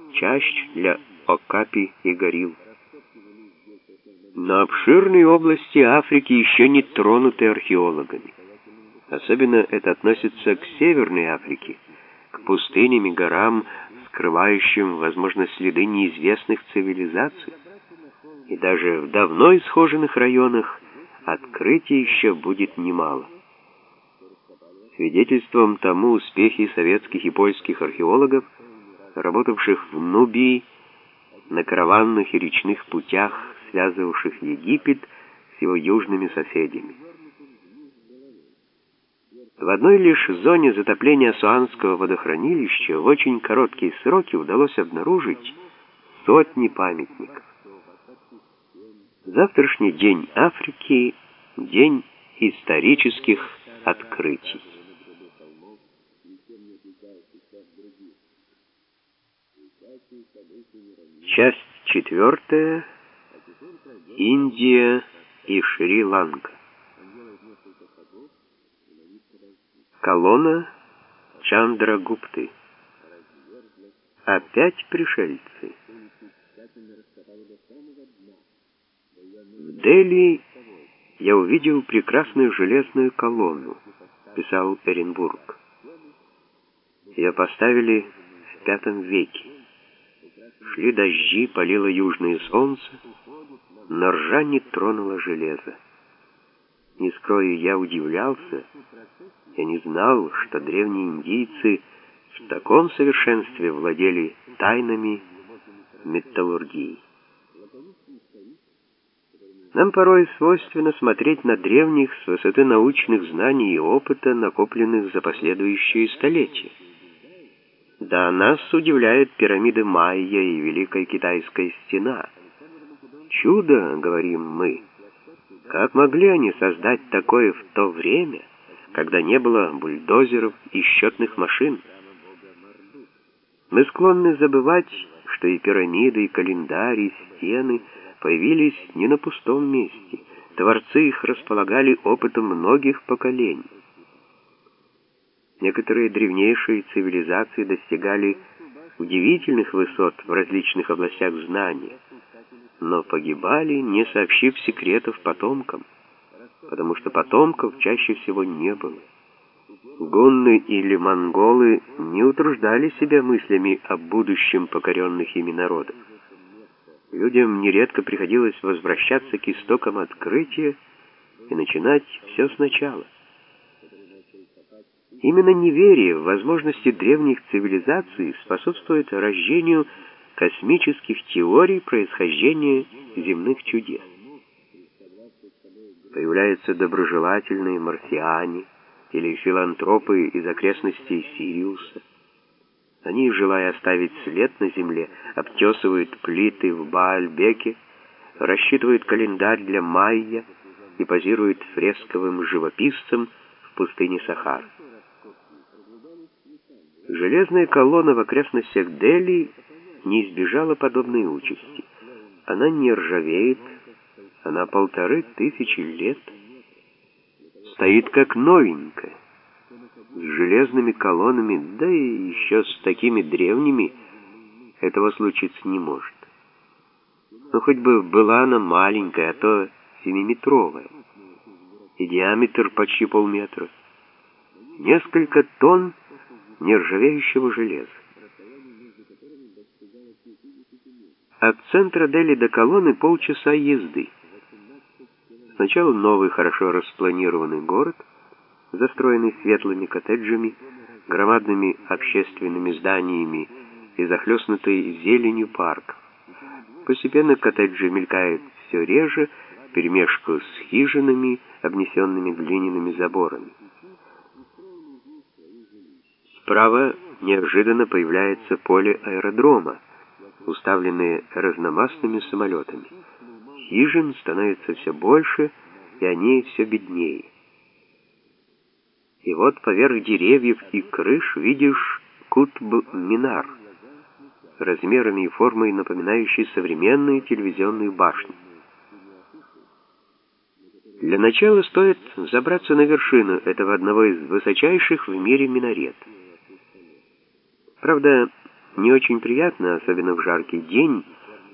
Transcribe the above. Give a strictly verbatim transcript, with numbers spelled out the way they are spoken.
чащ для окапи и горилл. Но обширные области Африки еще не тронуты археологами. Особенно это относится к Северной Африке, к пустыням и горам, скрывающим, возможно, следы неизвестных цивилизаций. И даже в давно исхоженных районах открытий еще будет немало. Свидетельством тому успехи советских и польских археологов, работавших в Нубии, на караванных и речных путях, связывавших Египет с его южными соседями. В одной лишь зоне затопления Асуанского водохранилища в очень короткие сроки удалось обнаружить сотни памятников. Завтрашний день Африки — день исторических открытий. Часть четвертая. Индия и Шри-Ланка. Колонна Чандрагупты. Опять пришельцы. В Дели я увидел прекрасную железную колонну, писал Эренбург. Ее поставили в пятом веке. Шли дожди, палило южное солнце, но ржа не тронула железо. Не скрою, я удивлялся. Я не знал, что древние индийцы в таком совершенстве владели тайнами металлургии. Нам порой свойственно смотреть на древних с высоты научных знаний и опыта, накопленных за последующие столетия. Да, нас удивляют пирамиды Майя и Великая Китайская стена. Чудо, говорим мы. Как могли они создать такое в то время, когда не было бульдозеров и счетных машин? Мы склонны забывать, что и пирамиды, и календарь, и стены появились не на пустом месте. Творцы их располагали опытом многих поколений. Некоторые древнейшие цивилизации достигали удивительных высот в различных областях знания, но погибали, не сообщив секретов потомкам, потому что потомков чаще всего не было. Гунны или монголы не утруждали себя мыслями о будущем покоренных ими народов. Людям нередко приходилось возвращаться к истокам открытия и начинать все сначала. Именно неверие в возможности древних цивилизаций способствует рождению космических теорий происхождения земных чудес. Появляются доброжелательные марсиане или филантропы из окрестностей Сириуса. Они, желая оставить след на Земле, обтесывают плиты в Баальбеке, рассчитывают календарь для майя и позируют фресковым живописцам в пустыне Сахара. Железная колонна в окрестностях Дели не избежала подобной участи. Она не ржавеет, она полторы тысячи лет стоит как новенькая, с железными колоннами, да и еще с такими древними этого случиться не может. Но хоть бы была она маленькая, а то семиметровая, и диаметр почти полметра, несколько тонн нержавеющего железа. От центра Дели до колонны полчаса езды. Сначала новый, хорошо распланированный город, застроенный светлыми коттеджами, громадными общественными зданиями и захлестнутый зеленью парк. Постепенно коттеджи мелькают все реже, вперемешку с хижинами, обнесенными глиняными заборами. Справа неожиданно появляется поле аэродрома, уставленное разномастными самолетами. Хижин становится все больше, и они все беднее. И вот поверх деревьев и крыш видишь Кутб-Минар, размерами и формой напоминающий современную телевизионную башню. Для начала стоит забраться на вершину этого одного из высочайших в мире минаретов. Правда, не очень приятно, особенно в жаркий день,